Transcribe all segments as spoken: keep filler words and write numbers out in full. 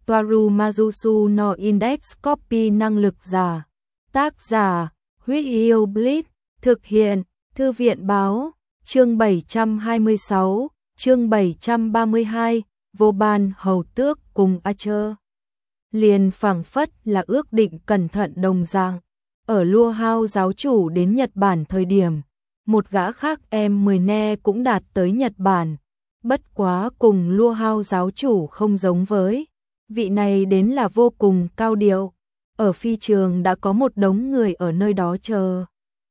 Toaru Majusu no Index Copy năng lực giả. Tác giả, Huyết Yêu Blitz. Thực hiện, Thư viện Báo. Chương bảy trăm hai mươi sáu, chương bảy trăm ba mươi hai, Vô Ban Hầu Tước cùng Archer. Liền phảng phất là ước định cẩn thận đồng dạng. Ở Lua Hao giáo chủ đến Nhật Bản thời điểm, một gã khác em mười ne cũng đạt tới Nhật Bản. Bất quá cùng Lua Hao giáo chủ không giống với. Vị này đến là vô cùng cao điệu. Ở phi trường đã có một đống người ở nơi đó chờ.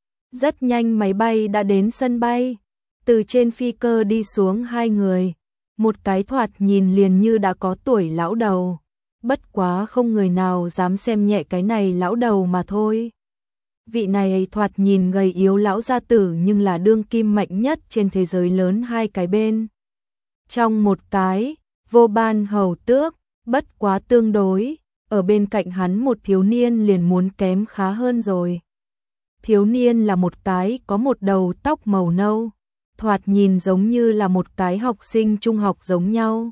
Rất nhanh máy bay đã đến sân bay. Từ trên phi cơ đi xuống hai người. Một cái thoạt nhìn liền như đã có tuổi lão đầu. Bất quá không người nào dám xem nhẹ cái này lão đầu mà thôi. Vị này thoạt nhìn gầy yếu lão gia tử nhưng là đương kim mạnh nhất trên thế giới lớn hai cái bên. Trong một cái, Vô Ban Hầu Tước, bất quá tương đối, ở bên cạnh hắn một thiếu niên liền muốn kém khá hơn rồi. Thiếu niên là một cái có một đầu tóc màu nâu, thoạt nhìn giống như là một cái học sinh trung học giống nhau.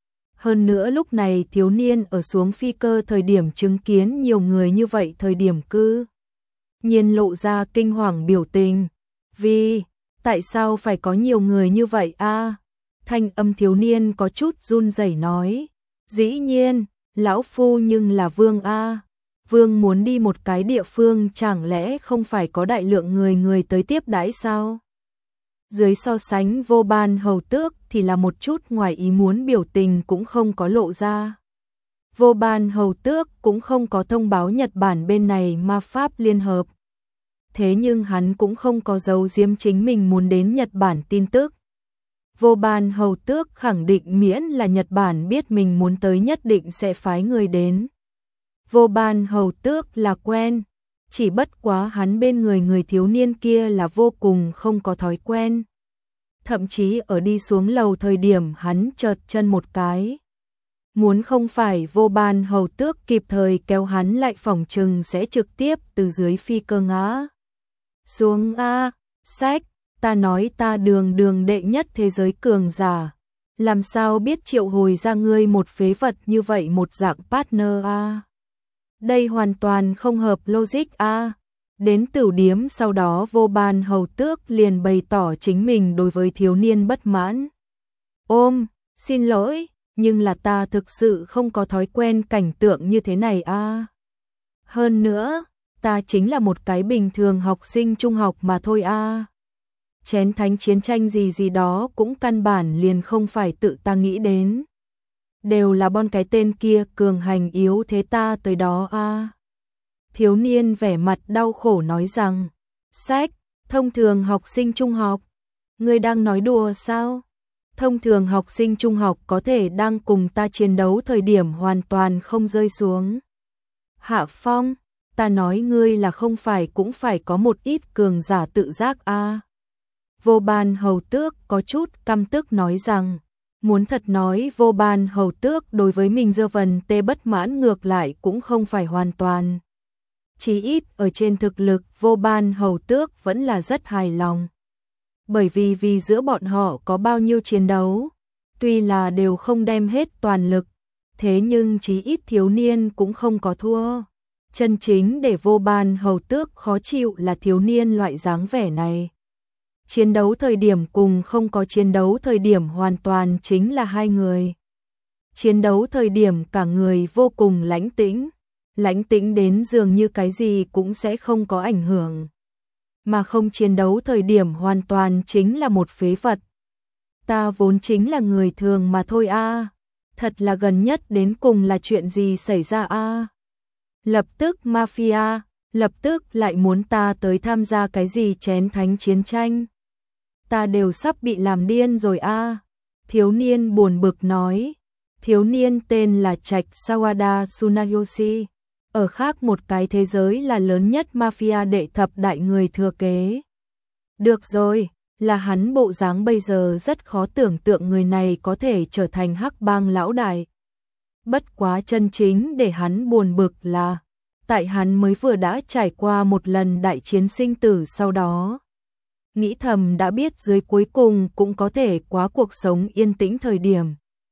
Hơn nữa lúc này thiếu niên ở xuống phi cơ thời điểm chứng kiến nhiều người như vậy thời điểm cư nhiên lộ ra kinh hoàng biểu tình. Vì, tại sao phải có nhiều người như vậy a? Thanh âm thiếu niên có chút run rẩy nói. Dĩ nhiên, lão phu nhưng là vương a. Vương muốn đi một cái địa phương chẳng lẽ không phải có đại lượng người người tới tiếp đãi sao? Dưới so sánh Vô Ban Hầu Tước thì là một chút ngoài ý muốn biểu tình cũng không có lộ ra. Vô Ban Hầu Tước cũng không có thông báo Nhật Bản bên này ma pháp liên hợp. Thế nhưng hắn cũng không có giấu giếm chính mình muốn đến Nhật Bản tin tức. Vô Ban Hầu Tước khẳng định miễn là Nhật Bản biết mình muốn tới nhất định sẽ phái người đến. Vô Ban Hầu Tước là quen, chỉ bất quá hắn bên người người thiếu niên kia là vô cùng không có thói quen. Thậm chí ở đi xuống lầu thời điểm hắn chợt chân một cái. Muốn không phải Vô Ban Hầu Tước kịp thời kéo hắn lại phỏng chừng sẽ trực tiếp từ dưới phi cơ ngã xuống a. Sách, ta nói ta đường đường đệ nhất thế giới cường giả, làm sao biết triệu hồi ra ngươi một phế vật như vậy một dạng partner a. Đây hoàn toàn không hợp logic a. Đến tửu điếm sau đó Vô Ban Hầu Tước liền bày tỏ chính mình đối với thiếu niên bất mãn. Ôm, xin lỗi, nhưng là ta thực sự không có thói quen cảnh tượng như thế này a. Hơn nữa, ta chính là một cái bình thường học sinh trung học mà thôi a. Chén thánh chiến tranh gì gì đó cũng căn bản liền không phải tự ta nghĩ đến. Đều là bon cái tên kia cường hành yếu thế ta tới đó a. Thiếu niên vẻ mặt đau khổ nói rằng, sách, thông thường học sinh trung học, ngươi đang nói đùa sao? Thông thường học sinh trung học có thể đang cùng ta chiến đấu thời điểm hoàn toàn không rơi xuống hạ phong, ta nói ngươi là không phải cũng phải có một ít cường giả tự giác a. Vô Ban Hầu Tước có chút căm tức nói rằng, muốn thật nói Vô Ban Hầu Tước đối với mình dơ vần tê bất mãn ngược lại cũng không phải hoàn toàn. Chí ít ở trên thực lực Vô Ban Hầu Tước vẫn là rất hài lòng. Bởi vì vì giữa bọn họ có bao nhiêu chiến đấu, tuy là đều không đem hết toàn lực, thế nhưng chí ít thiếu niên cũng không có thua. Chân chính để Vô Ban Hầu Tước khó chịu là thiếu niên loại dáng vẻ này. Chiến đấu thời điểm cùng không có chiến đấu thời điểm hoàn toàn chính là hai người. Chiến đấu thời điểm cả người vô cùng lãnh tĩnh, lãnh tĩnh đến dường như cái gì cũng sẽ không có ảnh hưởng. Mà không chiến đấu thời điểm hoàn toàn chính là một phế vật. Ta vốn chính là người thường mà thôi a. Thật là gần nhất đến cùng là chuyện gì xảy ra a? Lập tức mafia, lập tức lại muốn ta tới tham gia cái gì chén thánh chiến tranh. Ta đều sắp bị làm điên rồi a. Thiếu niên buồn bực nói. Thiếu niên tên là Trạch Sawada Tsunayoshi. Ở khác một cái thế giới là lớn nhất mafia đệ thập đại người thừa kế. Được rồi, là hắn bộ dáng bây giờ rất khó tưởng tượng người này có thể trở thành hắc bang lão đại. Bất quá chân chính để hắn buồn bực là, tại hắn mới vừa đã trải qua một lần đại chiến sinh tử sau đó. Nghĩ thầm đã biết dưới cuối cùng cũng có thể quá cuộc sống yên tĩnh thời điểm.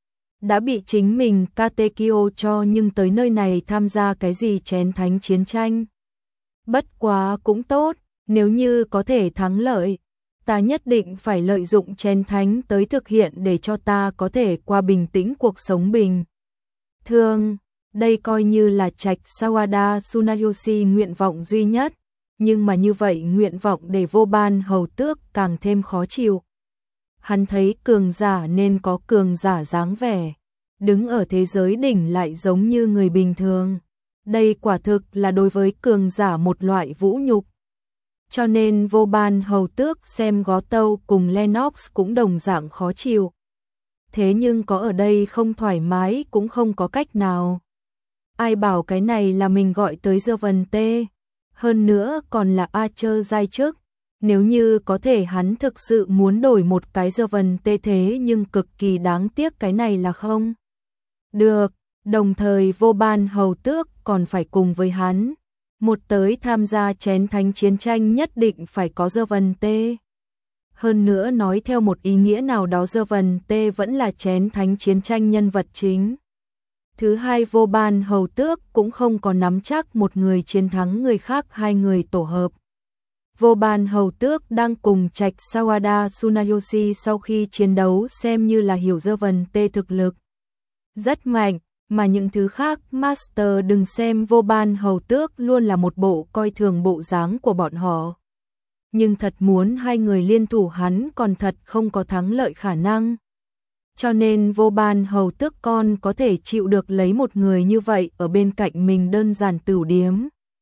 đã bị chính mình Katekyo cho nhưng tới nơi này tham gia cái gì chén thánh chiến tranh. Bất quá cũng tốt, nếu như có thể thắng lợi, ta nhất định phải lợi dụng chén thánh tới thực hiện để cho ta có thể qua bình tĩnh cuộc sống bình thường. Đây coi như là Trạch Sawada Tsunayoshi nguyện vọng duy nhất, nhưng mà như vậy nguyện vọng để Vô Ban Hầu Tước càng thêm khó chịu. Hắn thấy cường giả nên có cường giả dáng vẻ, đứng ở thế giới đỉnh lại giống như người bình thường. Đây quả thực là đối với cường giả một loại vũ nhục. Cho nên Vô Ban Hầu Tước xem Gó Tâu cùng Lennox cũng đồng dạng khó chịu. Thế nhưng có ở đây không thoải mái cũng không có cách nào. Ai bảo cái này là mình gọi tới Dơ Vân Tê, hơn nữa còn là Archer giai chức. Nếu như có thể hắn thực sự muốn đổi một cái Dơ Vân Tê thế nhưng cực kỳ đáng tiếc cái này là không được. Đồng thời Vô Ban Hầu Tước còn phải cùng với hắn một tới tham gia chén thánh chiến tranh, nhất định phải có Dơ Vân Tê. Hơn nữa nói theo một ý nghĩa nào đó Dơ Vân Tê vẫn là chén thánh chiến tranh nhân vật chính. Thứ hai, Vô Ban Hầu Tước cũng không có nắm chắc một người chiến thắng người khác, hai người tổ hợp. Vô Ban Hầu Tước đang cùng Trạch Sawada Tsunayoshi sau khi chiến đấu xem như là hiểu Dơ Vân Tê thực lực rất mạnh, mà những thứ khác Master đừng xem Vô Ban Hầu Tước luôn là một bộ coi thường bộ dáng của bọn họ. Nhưng thật muốn hai người liên thủ hắn còn thật không có thắng lợi khả năng. Cho nên Vô Ban Hầu Tước con có thể chịu được lấy một người như vậy ở bên cạnh mình đơn giản tửu điếm.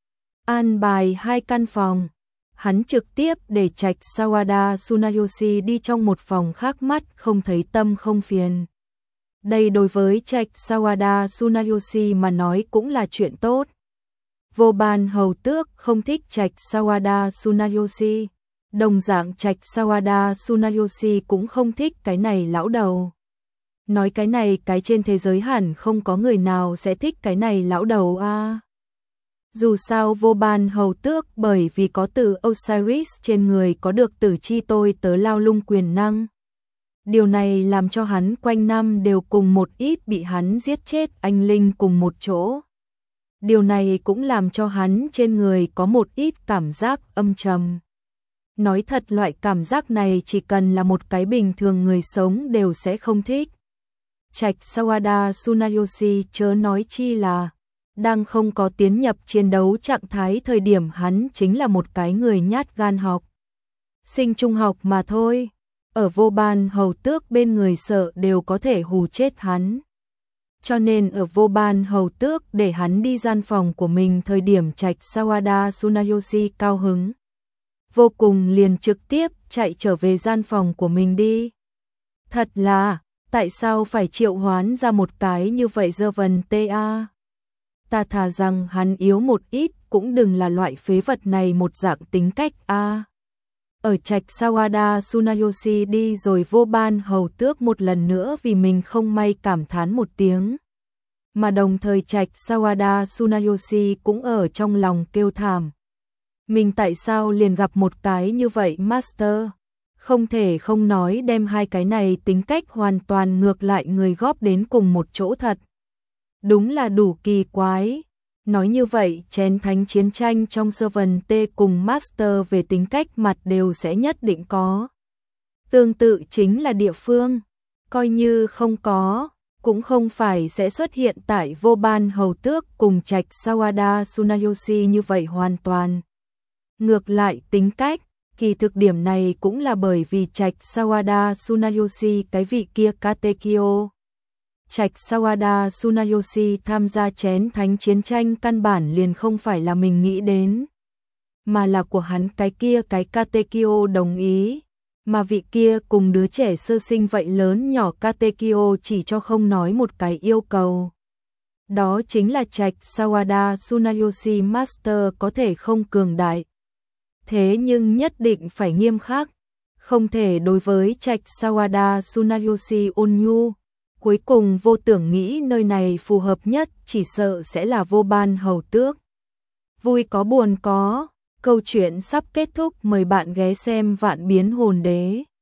An bài hai căn phòng, hắn trực tiếp để Trạch Sawada Tsunayoshi đi trong một phòng khác, mắt không thấy tâm không phiền. Đây đối với Trạch Sawada Tsunayoshi mà nói cũng là chuyện tốt. Vô Ban Hầu Tước không thích Trạch Sawada Tsunayoshi, đồng dạng Trạch Sawada Tsunayoshi cũng không thích cái này lão đầu. Nói cái này cái trên thế giới hẳn không có người nào sẽ thích cái này lão đầu a. À. Dù sao Vô Ban Hầu Tước bởi vì có từ Osiris trên người có được tử chi tôi tớ lao lung quyền năng. Điều này làm cho hắn quanh năm đều cùng một ít bị hắn giết chết anh linh cùng một chỗ. Điều này cũng làm cho hắn trên người có một ít cảm giác âm trầm. Nói thật loại cảm giác này chỉ cần là một cái bình thường người sống đều sẽ không thích. Trạch Sawada Tsunayoshi chớ nói chi là đang không có tiến nhập chiến đấu trạng thái thời điểm hắn chính là một cái người nhát gan học. Sinh trung học mà thôi. Ở Vô Ban Hầu Tước bên người sợ đều có thể hù chết hắn. Cho nên ở Vô Ban Hầu Tước để hắn đi gian phòng của mình thời điểm Trạch Sawada Tsunayoshi cao hứng vô cùng liền trực tiếp chạy trở về gian phòng của mình đi. Thật là, tại sao phải triệu hoán ra một cái như vậy Dơ Vân Tê a? Ta thà rằng hắn yếu một ít cũng đừng là loại phế vật này một dạng tính cách a. Ở Trạch Sawada Tsunayoshi đi rồi Vô Ban Hầu Tước một lần nữa vì mình không may cảm thán một tiếng. Mà đồng thời Trạch Sawada Tsunayoshi cũng ở trong lòng kêu thảm. Mình tại sao liền gặp một cái như vậy Master? Không thể không nói đem hai cái này tính cách hoàn toàn ngược lại người góp đến cùng một chỗ thật. Đúng là đủ kỳ quái. Nói như vậy chén thánh chiến tranh trong Servant T cùng Master về tính cách mặt đều sẽ nhất định có. Tương tự chính là địa phương. Coi như không có, cũng không phải sẽ xuất hiện tại Vô Ban Hầu Tước cùng Trạch Sawada Tsunayoshi như vậy hoàn toàn. Ngược lại tính cách, kỳ thực điểm này cũng là bởi vì Trạch Sawada Tsunayoshi cái vị kia Katekyo. Trạch Sawada Tsunayoshi tham gia chén thánh chiến tranh căn bản liền không phải là mình nghĩ đến, mà là của hắn cái kia cái Katekyo đồng ý, mà vị kia cùng đứa trẻ sơ sinh vậy lớn nhỏ Katekyo chỉ cho không nói một cái yêu cầu. Đó chính là Trạch Sawada Tsunayoshi Master có thể không cường đại. Thế nhưng nhất định phải nghiêm khắc, không thể đối với Trạch Sawada Tsunayoshi ôn nhu. Cuối cùng Vô Tưởng nghĩ nơi này phù hợp nhất chỉ sợ sẽ là Vô Ban Hầu Tước. Vui có buồn có, câu chuyện sắp kết thúc, mời bạn ghé xem Vạn Biến Hồn Đế.